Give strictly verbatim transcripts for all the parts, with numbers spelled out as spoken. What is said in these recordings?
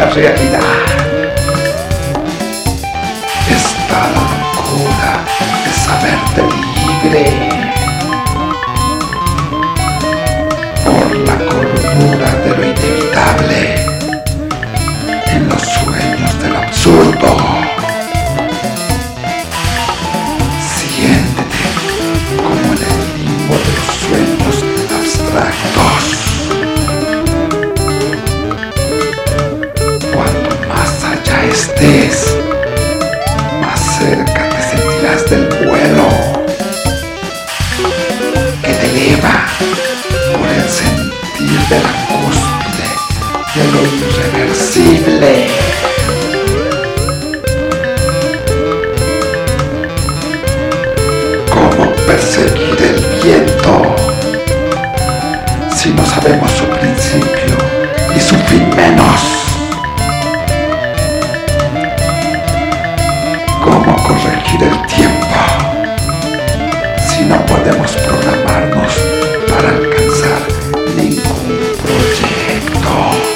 realidad. Está la locura de saberte libre por la cordura de lo inevitable en los sueños del absurdo. Siéntete como en el limbo de los sueños abstractos. Cuanto más allá estés, más cerca te sentirás del vuelo que te eleva por el sentir de la cúspide de lo irreversible. ¿Cómo perseguir el viento si no sabemos su principio y su fin menos? ¿Cómo corregir el tiempo si no podemos programarnos para alcanzar ningún proyecto?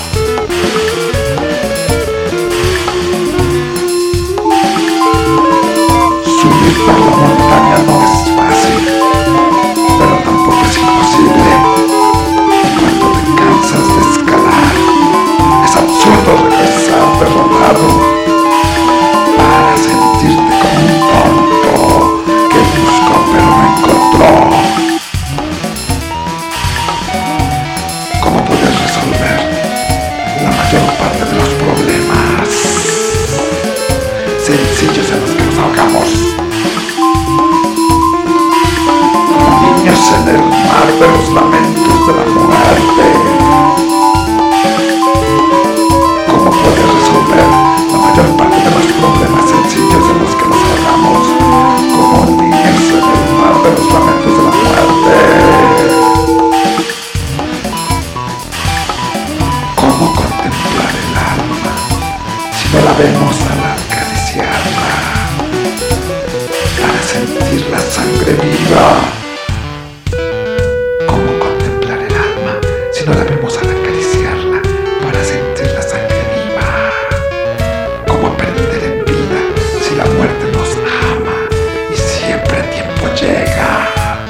Subir por la montaña no es fácil, pero tampoco es imposible. Y cuando te cansas de escalar, es absurdo regresar derrotado para sentirte como un tonto que buscó pero no encontró. ¿Cómo puedes resolver la mayor parte de los problemas sencillos en los que nos ahogamos? Como niños en el mar de los lamentos de la muerte. ¿Cómo puedes resolver la mayor parte de los problemas sencillos en los que nos ahogamos? Como niños en el mar de los lamentos de la muerte. ¿Cómo contemplar el alma si no la vemos al acariciarla para sentir la sangre viva? ¿Cómo contemplar el alma si no la vemos al acariciarla para sentir la sangre viva? ¿Cómo aprender en vida si la muerte nos ama y siempre a tiempo llega?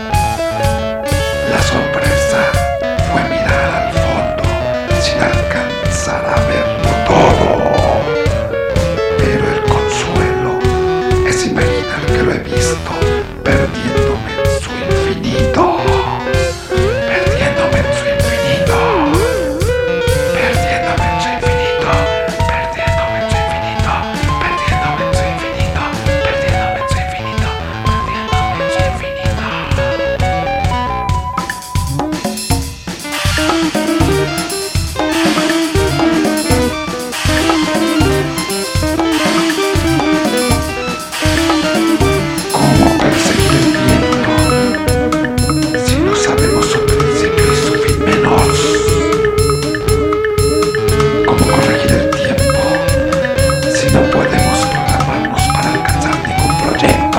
La sorpresa fue mirar al fondo sin alcanzar a verlo todo. Pero el consuelo es imaginar que lo he visto perdiéndome en su infinito. Perdiéndome en su infinito. Perdiéndome en su infinito. Perdiéndome en su infinito. Perdiéndome en su infinito. Perdiéndome en su infinito. Perdiéndome en su infinito. ¿Cómo perseguir el viento si no sabemos su principio y su fin menos? ¿Cómo corregir el tiempo si no podemos programarnos para alcanzar ningún proyecto?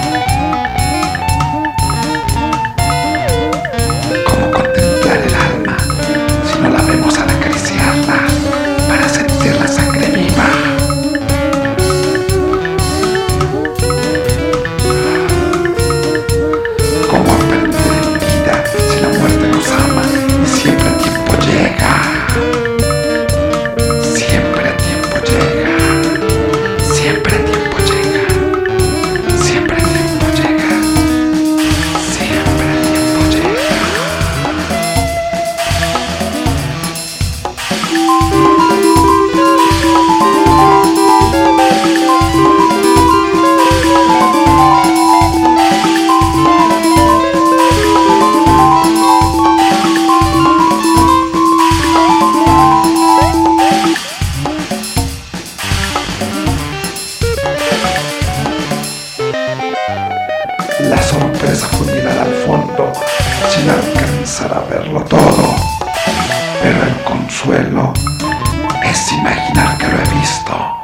¿Cómo contemplar el alma si no la vemos al acariciarla para sentir la sangre viva? ¿Cómo aprender en vida si la muerte nos ama y siempre a tiempo llega? Siempre a tiempo llega. Siempre a tiempo llega. Siempre a tiempo llega. Siempre a tiempo llega. La sorpresa fue mirar al fondo sin alcanzar a verlo todo. Pero el consuelo es imaginar que lo he visto